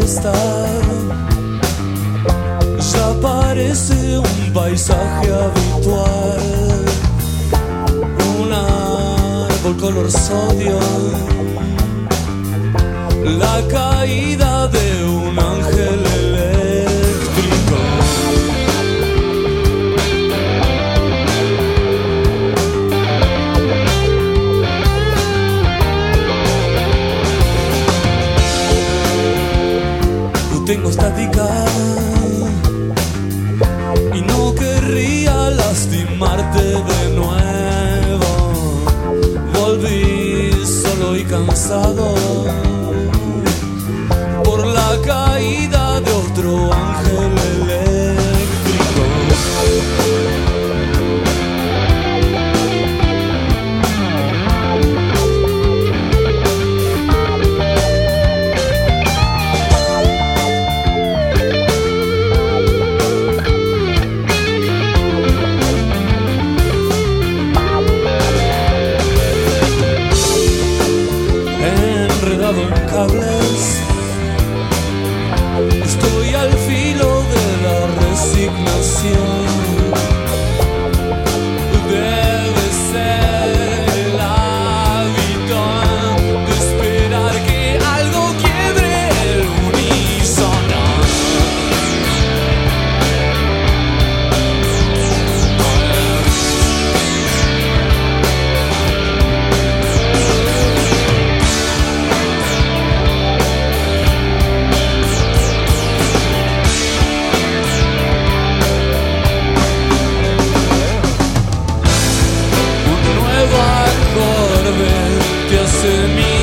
tempestad ya parece un paisaje habitual, un árbol color sodio, la caída de un ángel eléctrico. Tengo estática y no querría lastimarte de nuevo. Volví solo y cansado por la caída de otro ángel eléctrico. En cables, estoy al filo de la resignación. Debe ser el hábito de esperar que algo quiebre el unísono. Te hace mi